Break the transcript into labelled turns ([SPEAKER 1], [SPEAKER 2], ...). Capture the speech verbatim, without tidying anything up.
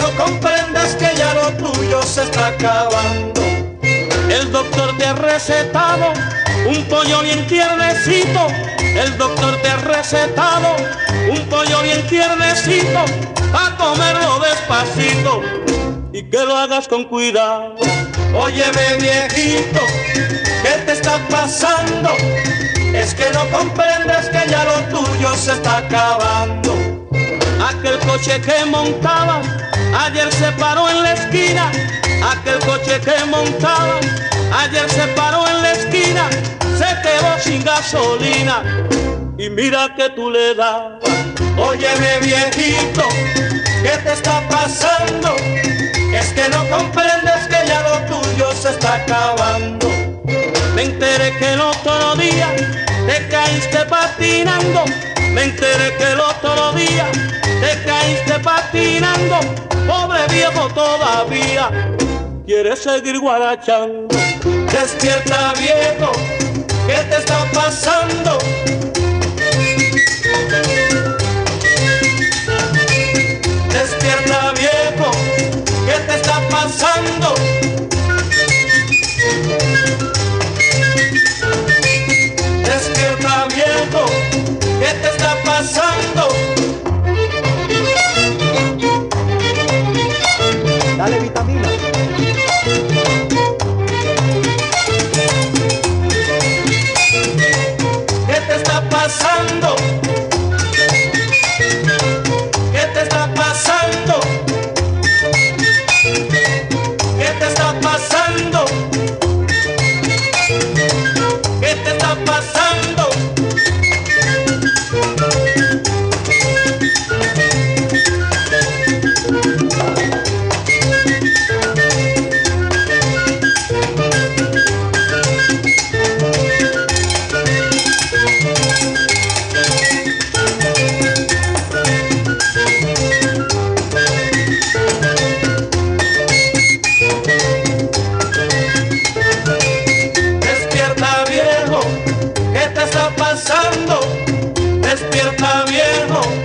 [SPEAKER 1] no comprendes que ya lo tuyo se está acabando.
[SPEAKER 2] El doctor te ha recetado un pollo bien tiernecito. El doctor te ha recetado un pollo bien tiernecito, a comerlo despacito y que lo hagas con cuidado.
[SPEAKER 1] Óyeme viejito, ¿qué te está pasando? Es que no comprendes que ya lo tuyo se está acabando.
[SPEAKER 2] Aquel coche que montaba ayer se paró en la esquina. Aquel coche que montaba ayer se paró en la esquina. Se quedó sin gasolina y mira que tú le das.
[SPEAKER 1] Óyeme viejito, ¿qué te está pasando? Es que no comprendes que ya lo tuyo se está acabando.
[SPEAKER 2] Me enteré que el otro día te caíste patinando. Me enteré que el otro día te caíste patinando. Pobre viejo todavía quieres seguir guarachando.
[SPEAKER 1] Despierta viejo, ¿qué te está pasando? Despierta viejo, ¿qué te está pasando? Despierta viejo, ¿qué te está pasando?
[SPEAKER 3] Dale vitamina.
[SPEAKER 1] ¿Qué te está pasando? ¿Qué te está pasando? ¿Qué te está pasando? ¿Qué te está pasando? Despierta viejo,